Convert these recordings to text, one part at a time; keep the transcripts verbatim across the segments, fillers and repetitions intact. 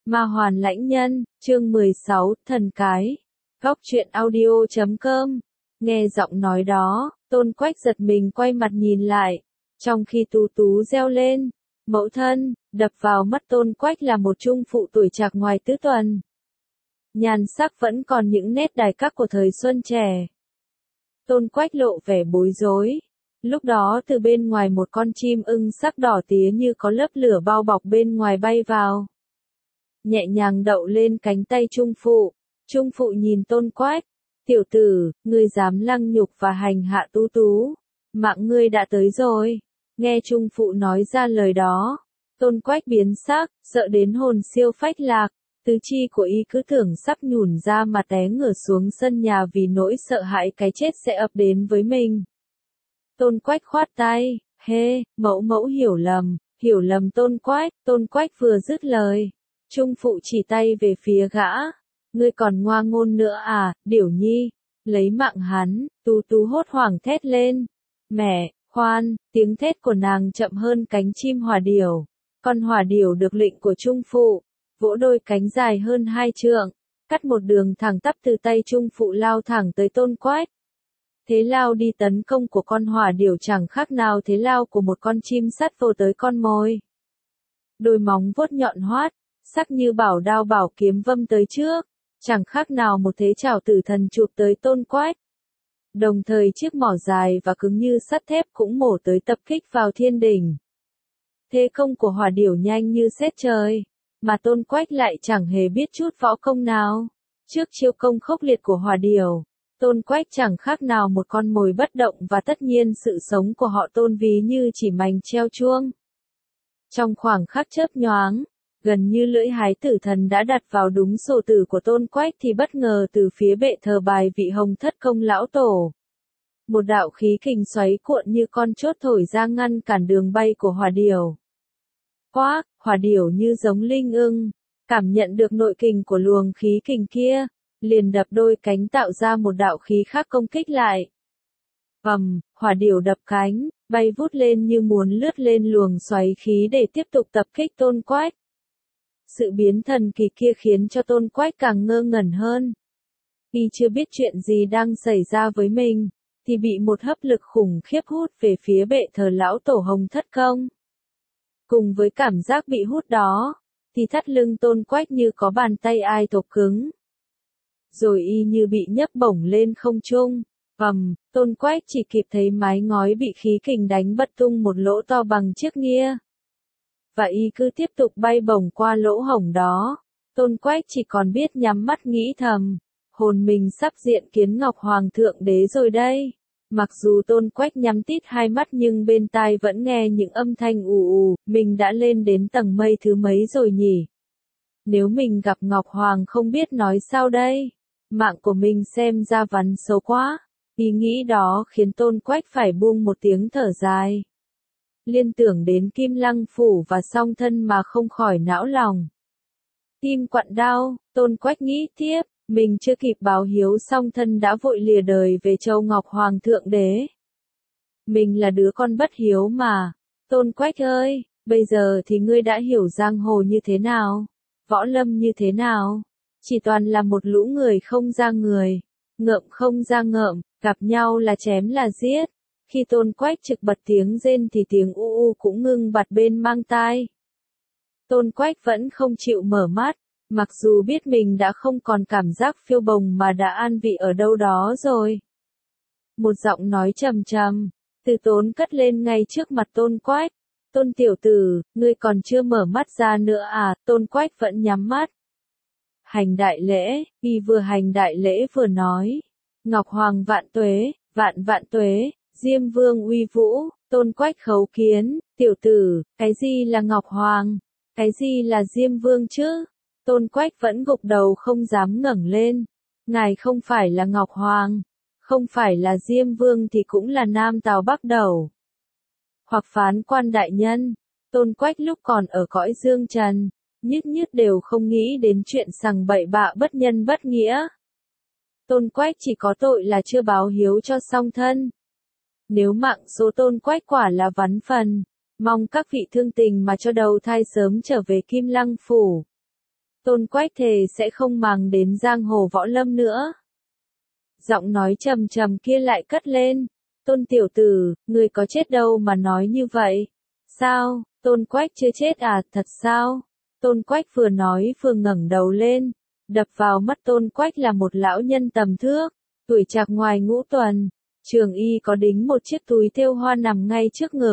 Ma Hoàn Lãnh Nhân, chương mười sáu, Thần Cái. Góc truyện audio chấm com. Nghe giọng nói đó, Tôn Quách giật mình quay mặt nhìn lại. Trong khi Tú Tú reo lên, mẫu thân, đập vào mắt Tôn Quách là một trung phụ tuổi trạc ngoài tứ tuần. Nhan sắc vẫn còn những nét đài các của thời xuân trẻ. Tôn Quách lộ vẻ bối rối. Lúc đó từ bên ngoài một con chim ưng sắc đỏ tía như có lớp lửa bao bọc bên ngoài bay vào. Nhẹ nhàng đậu lên cánh tay trung phụ. Trung phụ nhìn Tôn Quách. Tiểu tử, ngươi dám lăng nhục và hành hạ Tú Tú. Mạng ngươi đã tới rồi. Nghe trung phụ nói ra lời đó. Tôn Quách biến sắc, sợ đến hồn siêu phách lạc. Tứ chi của y cứ tưởng sắp nhủn ra mà té ngửa xuống sân nhà vì nỗi sợ hãi cái chết sẽ ập đến với mình. Tôn Quách khoát tay, hê, mẫu mẫu hiểu lầm, hiểu lầm Tôn Quách. Tôn Quách vừa dứt lời. Trung phụ chỉ tay về phía gã. Ngươi còn ngoa ngôn nữa à, Điểu Nhi, lấy mạng hắn. Tú Tú hốt hoảng thét lên. Mẹ, khoan, tiếng thét của nàng chậm hơn cánh chim hỏa điểu. Con hỏa điểu được lệnh của trung phụ, vỗ đôi cánh dài hơn hai trượng, cắt một đường thẳng tắp từ tay trung phụ lao thẳng tới Tôn Quách. Thế lao đi tấn công của con hỏa điểu chẳng khác nào thế lao của một con chim sắt vồ tới con mồi. Đôi móng vuốt nhọn hoắt, sắc như bảo đao bảo kiếm vâm tới trước, chẳng khác nào một thế trảo tử thần chụp tới Tôn Quách. Đồng thời chiếc mỏ dài và cứng như sắt thép cũng mổ tới tập kích vào thiên đỉnh. Thế công của hỏa điểu nhanh như sét trời, mà Tôn Quách lại chẳng hề biết chút võ công nào. Trước chiêu công khốc liệt của hỏa điểu, Tôn Quách chẳng khác nào một con mồi bất động và tất nhiên sự sống của họ Tôn ví như chỉ mành treo chuông. Trong khoảng khắc chớp nhoáng, gần như lưỡi hái tử thần đã đặt vào đúng sổ tử của Tôn Quách thì bất ngờ từ phía bệ thờ bài vị Hồng Thất Công lão tổ. Một đạo khí kình xoáy cuộn như con chốt thổi ra ngăn cản đường bay của hỏa điểu. Quác, hỏa điểu như giống linh ưng, cảm nhận được nội kình của luồng khí kình kia, liền đập đôi cánh tạo ra một đạo khí khác công kích lại. Ầm, hỏa điểu đập cánh, bay vút lên như muốn lướt lên luồng xoáy khí để tiếp tục tập kích Tôn Quách. Sự biến thần kỳ kia khiến cho Tôn Quách càng ngơ ngẩn hơn. Y chưa biết chuyện gì đang xảy ra với mình, thì bị một hấp lực khủng khiếp hút về phía bệ thờ lão tổ Hồng Thất Công. Cùng với cảm giác bị hút đó, thì thắt lưng Tôn Quách như có bàn tay ai tộc cứng. Rồi y như bị nhấc bổng lên không trung. Ầm, Tôn Quách chỉ kịp thấy mái ngói bị khí kình đánh bật tung một lỗ to bằng chiếc nghia. Và y cứ tiếp tục bay bổng qua lỗ hổng đó. Tôn Quách chỉ còn biết nhắm mắt nghĩ thầm, hồn mình sắp diện kiến Ngọc Hoàng thượng đế rồi đây. Mặc dù Tôn Quách nhắm tít hai mắt nhưng bên tai vẫn nghe những âm thanh ù ù, mình đã lên đến tầng mây thứ mấy rồi nhỉ? Nếu mình gặp Ngọc Hoàng không biết nói sao đây? Mạng của mình xem ra vắn xấu quá. Ý nghĩ đó khiến Tôn Quách phải buông một tiếng thở dài. Liên tưởng đến Kim Lăng Phủ và song thân mà không khỏi não lòng. Tim quặn đau, Tôn Quách nghĩ tiếp. Mình chưa kịp báo hiếu song thân đã vội lìa đời về châu Ngọc Hoàng thượng đế. Mình là đứa con bất hiếu mà. Tôn Quách ơi, bây giờ thì ngươi đã hiểu giang hồ như thế nào? Võ lâm như thế nào? Chỉ toàn là một lũ người không ra người, ngợm không ra ngợm, gặp nhau là chém là giết. Khi Tôn Quách trực bật tiếng rên thì tiếng u u cũng ngưng bặt bên mang tai. Tôn Quách vẫn không chịu mở mắt. Mặc dù biết mình đã không còn cảm giác phiêu bồng mà đã an vị ở đâu đó rồi. Một giọng nói trầm trầm, từ tốn cất lên ngay trước mặt Tôn Quách. Tôn tiểu tử, ngươi còn chưa mở mắt ra nữa à? Tôn Quách vẫn nhắm mắt. Hành đại lễ, y vừa hành đại lễ vừa nói. Ngọc Hoàng vạn tuế, vạn vạn tuế, Diêm Vương uy vũ. Tôn Quách khấu kiến, tiểu tử, cái gì là Ngọc Hoàng? Cái gì là Diêm Vương chứ? Tôn Quách vẫn gục đầu không dám ngẩng lên. Ngài không phải là Ngọc Hoàng, không phải là Diêm Vương thì cũng là Nam Tào Bắc Đầu. Hoặc phán quan đại nhân. Tôn Quách lúc còn ở cõi dương trần, nhất nhất đều không nghĩ đến chuyện sằng bậy bạ bất nhân bất nghĩa. Tôn Quách chỉ có tội là chưa báo hiếu cho song thân. Nếu mạng số Tôn Quách quả là vắn phần, mong các vị thương tình mà cho đầu thai sớm trở về Kim Lăng Phủ. Tôn Quách thề sẽ không màng đến giang hồ võ lâm nữa. Giọng nói trầm trầm kia lại cất lên. Tôn tiểu tử, ngươi có chết đâu mà nói như vậy. Sao, Tôn Quách chưa chết à, thật sao? Tôn Quách vừa nói vừa ngẩng đầu lên. Đập vào mắt Tôn Quách là một lão nhân tầm thước, tuổi trạc ngoài ngũ tuần. Trường y có đính một chiếc túi thêu hoa nằm ngay trước ngực.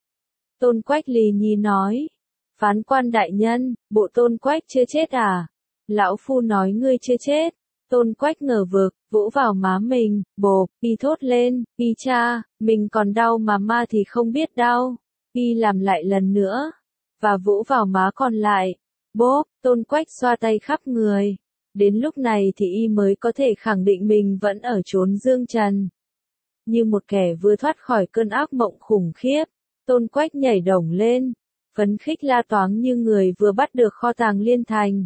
Tôn Quách lì nhí nói. Phán quan đại nhân, bộ Tôn Quách chưa chết à? Lão phu nói ngươi chưa chết. Tôn Quách ngờ vực, vỗ vào má mình, bộp, y thốt lên, y cha, mình còn đau mà ma thì không biết đau. Y làm lại lần nữa, và vỗ vào má còn lại. Bốp, Tôn Quách xoa tay khắp người. Đến lúc này thì y mới có thể khẳng định mình vẫn ở chốn dương trần. Như một kẻ vừa thoát khỏi cơn ác mộng khủng khiếp, Tôn Quách nhảy đổng lên, phấn khích la toáng như người vừa bắt được kho tàng liên thành.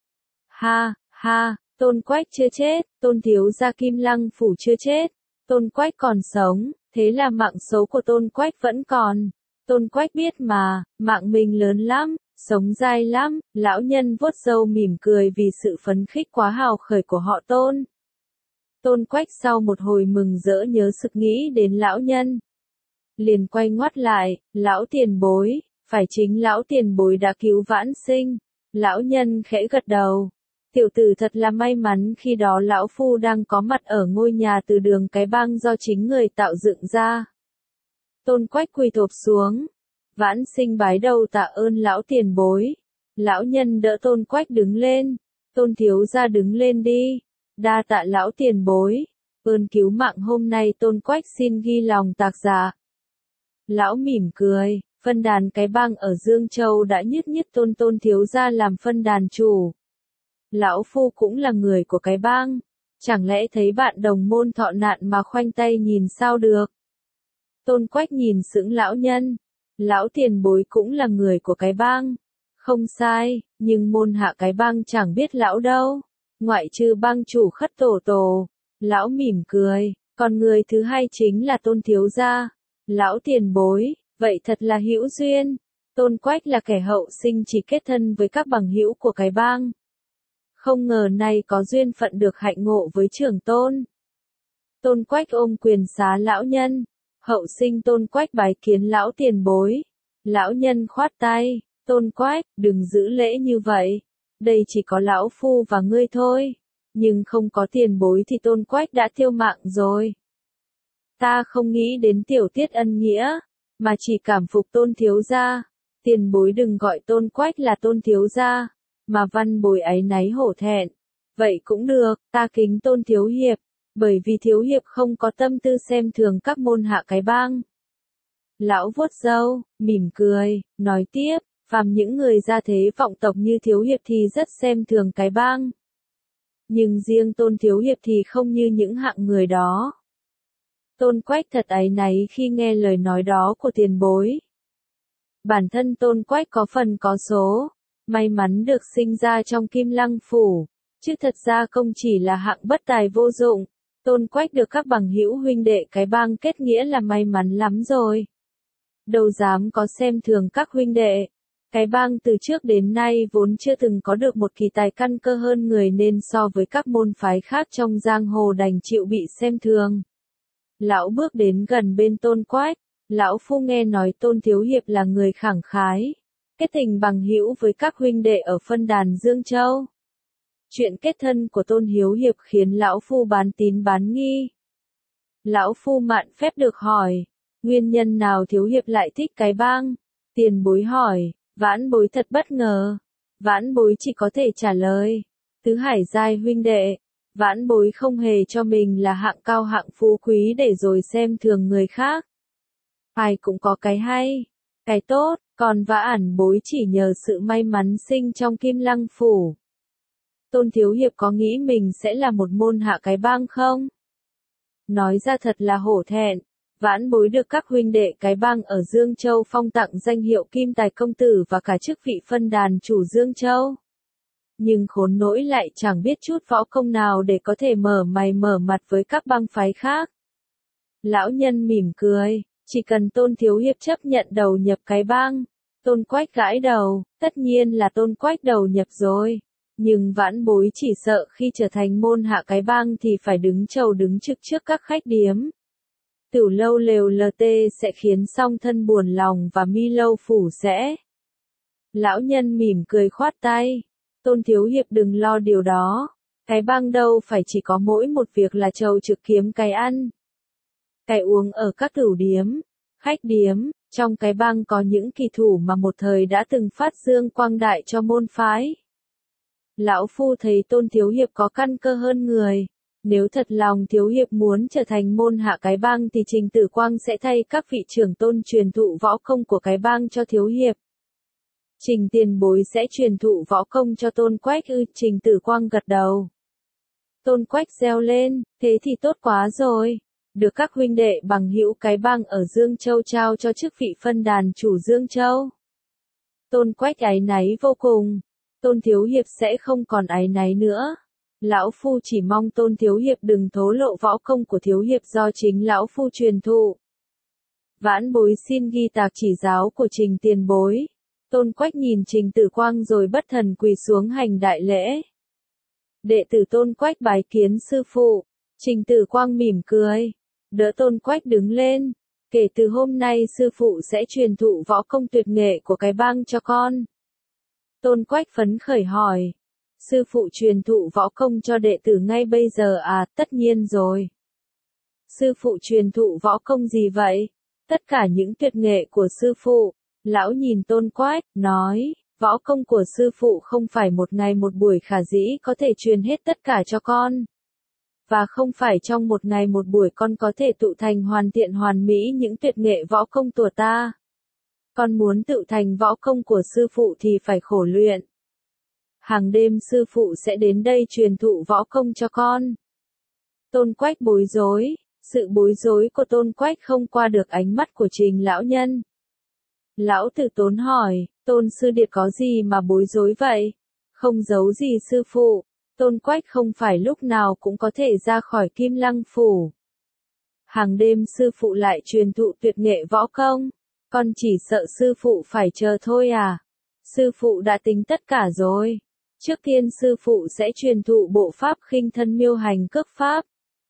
Ha, ha, Tôn Quách chưa chết, Tôn thiếu gia Kim Lăng phủ chưa chết, Tôn Quách còn sống, thế là mạng xấu của Tôn Quách vẫn còn. Tôn Quách biết mà, mạng mình lớn lắm, sống dai lắm, lão nhân vuốt râu mỉm cười vì sự phấn khích quá hào khởi của họ Tôn. Tôn Quách sau một hồi mừng rỡ nhớ sực nghĩ đến lão nhân. Liền quay ngoắt lại, lão tiền bối, phải chính lão tiền bối đã cứu vãn sinh. Lão nhân khẽ gật đầu. Tiểu tử thật là may mắn khi đó lão phu đang có mặt ở ngôi nhà từ đường cái bang do chính người tạo dựng ra. Tôn Quách quỳ thộp xuống. Vãn sinh bái đầu tạ ơn lão tiền bối. Lão nhân đỡ Tôn Quách đứng lên. Tôn thiếu gia đứng lên đi. Đa tạ lão tiền bối. Ơn cứu mạng hôm nay Tôn Quách xin ghi lòng tạc dạ. Lão mỉm cười. Phân đàn cái bang ở Dương Châu đã nhất nhất tôn Tôn thiếu gia làm phân đàn chủ. Lão phu cũng là người của cái bang. Chẳng lẽ thấy bạn đồng môn thọ nạn mà khoanh tay nhìn sao được? Tôn Quách nhìn sững lão nhân. Lão tiền bối cũng là người của cái bang. Không sai, nhưng môn hạ cái bang chẳng biết lão đâu. Ngoại trừ bang chủ Khất Tổ Tổ. Lão mỉm cười, còn người thứ hai chính là Tôn thiếu gia. Lão tiền bối, vậy thật là hữu duyên. Tôn Quách là kẻ hậu sinh chỉ kết thân với các bằng hữu của cái bang. Không ngờ nay có duyên phận được hạnh ngộ với trưởng tôn. Tôn Quách ôm quyền xá lão nhân. Hậu sinh Tôn Quách bái kiến lão tiền bối. Lão nhân khoát tay. Tôn Quách, đừng giữ lễ như vậy. Đây chỉ có lão phu và ngươi thôi. Nhưng không có tiền bối thì Tôn Quách đã tiêu mạng rồi. Ta không nghĩ đến tiểu tiết ân nghĩa, mà chỉ cảm phục Tôn thiếu gia. Tiền bối đừng gọi Tôn Quách là Tôn thiếu gia, mà văn bối áy náy hổ thẹn. Vậy cũng được, ta kính Tôn thiếu hiệp, bởi vì thiếu hiệp không có tâm tư xem thường các môn hạ cái bang. Lão vuốt râu, mỉm cười, nói tiếp, phàm những người gia thế vọng tộc như thiếu hiệp thì rất xem thường cái bang. Nhưng riêng Tôn thiếu hiệp thì không như những hạng người đó. Tôn Quách thật áy náy khi nghe lời nói đó của tiền bối. Bản thân Tôn Quách có phần có số, may mắn được sinh ra trong Kim Lăng phủ, chứ thật ra không chỉ là hạng bất tài vô dụng. Tôn Quách được các bằng hữu huynh đệ cái bang kết nghĩa là may mắn lắm rồi. Đâu dám có xem thường các huynh đệ. Cái bang từ trước đến nay vốn chưa từng có được một kỳ tài căn cơ hơn người nên so với các môn phái khác trong giang hồ đành chịu bị xem thường. Lão bước đến gần bên Tôn Quách. Lão phu nghe nói Tôn thiếu hiệp là người khẳng khái, kết tình bằng hữu với các huynh đệ ở phân đàn Dương Châu. Chuyện kết thân của Tôn hiếu hiệp khiến lão phu bán tín bán nghi. Lão phu mạn phép được hỏi, nguyên nhân nào thiếu hiệp lại thích cái bang? Tiền bối hỏi, vãn bối thật bất ngờ. Vãn bối chỉ có thể trả lời, tứ hải giai huynh đệ, vãn bối không hề cho mình là hạng cao hạng phú quý để rồi xem thường người khác. Ai cũng có cái hay, cái tốt, còn vã ẩn bối chỉ nhờ sự may mắn sinh trong Kim Lăng phủ. Tôn thiếu hiệp có nghĩ mình sẽ là một môn hạ cái bang không? Nói ra thật là hổ thẹn, vãn bối được các huynh đệ cái bang ở Dương Châu phong tặng danh hiệu Kim Tài Công Tử và cả chức vị phân đàn chủ Dương Châu. Nhưng khốn nỗi lại chẳng biết chút võ công nào để có thể mở mày mở mặt với các bang phái khác. Lão nhân mỉm cười, chỉ cần Tôn thiếu hiệp chấp nhận đầu nhập cái bang. Tôn Quách gãi đầu, tất nhiên là Tôn Quách đầu nhập rồi. Nhưng vãn bối chỉ sợ khi trở thành môn hạ cái bang thì phải đứng chầu đứng trực trước các khách điếm. Tửu lâu lều lờ tê sẽ khiến song thân buồn lòng và mi lâu phủ sẽ. Lão nhân mỉm cười khoát tay. Tôn thiếu hiệp đừng lo điều đó. Cái bang đâu phải chỉ có mỗi một việc là chầu trực kiếm cái ăn. Cái uống ở các tửu điếm, khách điếm, trong cái bang có những kỳ thủ mà một thời đã từng phát dương quang đại cho môn phái. Lão phu thấy Tôn thiếu hiệp có căn cơ hơn người. Nếu thật lòng thiếu hiệp muốn trở thành môn hạ cái bang thì Trình Tử Quang sẽ thay các vị trưởng tôn truyền thụ võ công của cái bang cho thiếu hiệp. Trình tiền bối sẽ truyền thụ võ công cho Tôn Quách ư? Trình Tử Quang gật đầu. Tôn Quách reo lên, thế thì tốt quá rồi. Được các huynh đệ bằng hữu cái bang ở Dương Châu trao cho chức vị phân đàn chủ Dương Châu. Tôn Quách áy náy vô cùng. Tôn thiếu hiệp sẽ không còn áy náy nữa. Lão phu chỉ mong Tôn thiếu hiệp đừng thố lộ võ công của thiếu hiệp do chính lão phu truyền thụ. Vãn bối xin ghi tạc chỉ giáo của Trình tiền bối. Tôn Quách nhìn Trình Tử Quang rồi bất thần quỳ xuống hành đại lễ. Đệ tử Tôn Quách bái kiến sư phụ. Trình Tử Quang mỉm cười, đỡ Tôn Quách đứng lên. Kể từ hôm nay sư phụ sẽ truyền thụ võ công tuyệt nghệ của cái bang cho con. Tôn Quách phấn khởi hỏi. Sư phụ truyền thụ võ công cho đệ tử ngay bây giờ à? Tất nhiên rồi. Sư phụ truyền thụ võ công gì vậy? Tất cả những tuyệt nghệ của sư phụ. Lão nhìn Tôn Quách, nói, võ công của sư phụ không phải một ngày một buổi khả dĩ có thể truyền hết tất cả cho con. Và không phải trong một ngày một buổi con có thể tụ thành hoàn thiện hoàn mỹ những tuyệt nghệ võ công của ta. Con muốn tự thành võ công của sư phụ thì phải khổ luyện. Hàng đêm sư phụ sẽ đến đây truyền thụ võ công cho con. Tôn Quách bối rối, sự bối rối của Tôn Quách không qua được ánh mắt của Trình lão nhân. Lão Tử Tốn hỏi, Tôn sư điệt có gì mà bối rối vậy? Không giấu gì sư phụ, Tôn Quách không phải lúc nào cũng có thể ra khỏi Kim Lăng phủ. Hàng đêm sư phụ lại truyền thụ tuyệt nghệ võ công, con chỉ sợ sư phụ phải chờ thôi à? Sư phụ đã tính tất cả rồi. Trước tiên sư phụ sẽ truyền thụ bộ pháp khinh thân miêu hành cước pháp.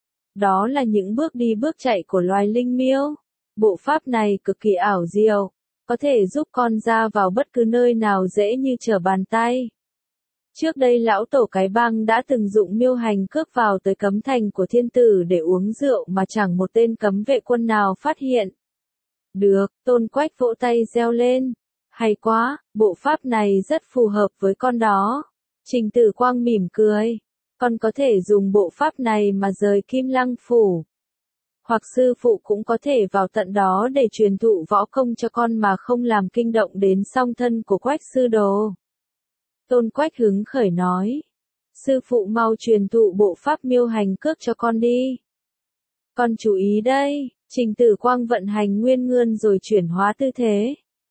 Đó là những bước đi bước chạy của loài linh miêu. Bộ pháp này cực kỳ ảo diệu, có thể giúp con ra vào bất cứ nơi nào dễ như trở bàn tay. Trước đây lão tổ cái bang đã từng dụng miêu hành cước vào tới cấm thành của thiên tử để uống rượu mà chẳng một tên cấm vệ quân nào phát hiện. Được, Tôn Quách vỗ tay reo lên. Hay quá, bộ pháp này rất phù hợp với con đó. Trình Tử Quang mỉm cười. Con có thể dùng bộ pháp này mà rời Kim Lăng phủ. Hoặc sư phụ cũng có thể vào tận đó để truyền thụ võ công cho con mà không làm kinh động đến song thân của Quách sư đồ. Tôn Quách hứng khởi nói. Sư phụ mau truyền thụ bộ pháp miêu hành cước cho con đi. Con chú ý đây. Trình Tử Quang vận hành nguyên ngươn rồi chuyển hóa tư thế.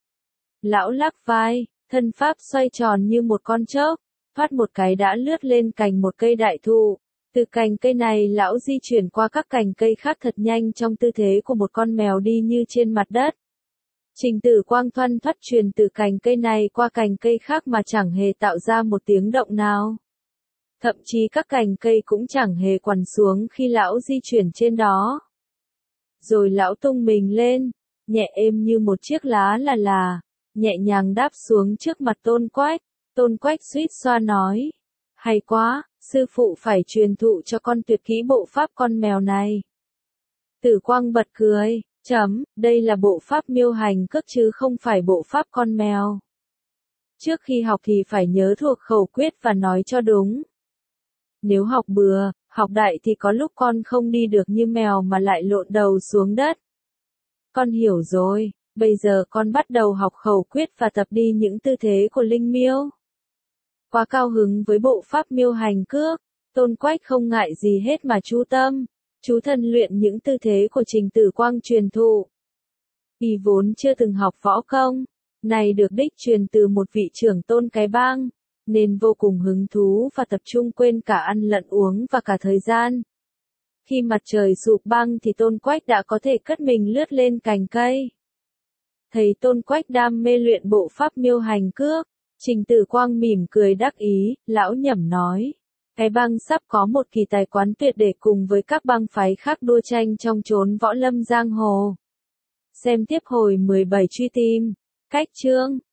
Lão lắc vai, thân pháp xoay tròn như một con chớp, thoát một cái đã lướt lên cành một cây đại thụ. Từ cành cây này lão di chuyển qua các cành cây khác thật nhanh trong tư thế của một con mèo đi như trên mặt đất. Trình Tử Quang thoăn thoắt truyền từ cành cây này qua cành cây khác mà chẳng hề tạo ra một tiếng động nào. Thậm chí các cành cây cũng chẳng hề quằn xuống khi lão di chuyển trên đó. Rồi lão tung mình lên, nhẹ êm như một chiếc lá là là, nhẹ nhàng đáp xuống trước mặt Tôn Quách. Tôn Quách suýt xoa nói, hay quá, sư phụ phải truyền thụ cho con tuyệt kỹ bộ pháp con mèo này. Tử Quang bật cười, chấm, đây là bộ pháp miêu hành cước chứ không phải bộ pháp con mèo. Trước khi học thì phải nhớ thuộc khẩu quyết và nói cho đúng. Nếu học bừa, học đại thì có lúc con không đi được như mèo mà lại lộn đầu xuống đất. Con hiểu rồi, bây giờ con bắt đầu học khẩu quyết và tập đi những tư thế của linh miêu. Quá cao hứng với bộ pháp miêu hành cước, Tôn Quách không ngại gì hết mà chú tâm, chú thân luyện những tư thế của Trình Tử Quang truyền thụ. Y vốn chưa từng học võ công, này được đích truyền từ một vị trưởng tôn cái bang, nên vô cùng hứng thú và tập trung quên cả ăn lẫn uống và cả thời gian. Khi mặt trời sụp băng thì Tôn Quách đã có thể cất mình lướt lên cành cây. Thấy Tôn Quách đam mê luyện bộ pháp miêu hành cước, Trình Tử Quang mỉm cười đắc ý, lão nhẩm nói. Cái bang sắp có một kỳ tài quán tuyệt để cùng với các bang phái khác đua tranh trong chốn võ lâm giang hồ. Xem tiếp hồi mười bảy truy tìm. Cách chương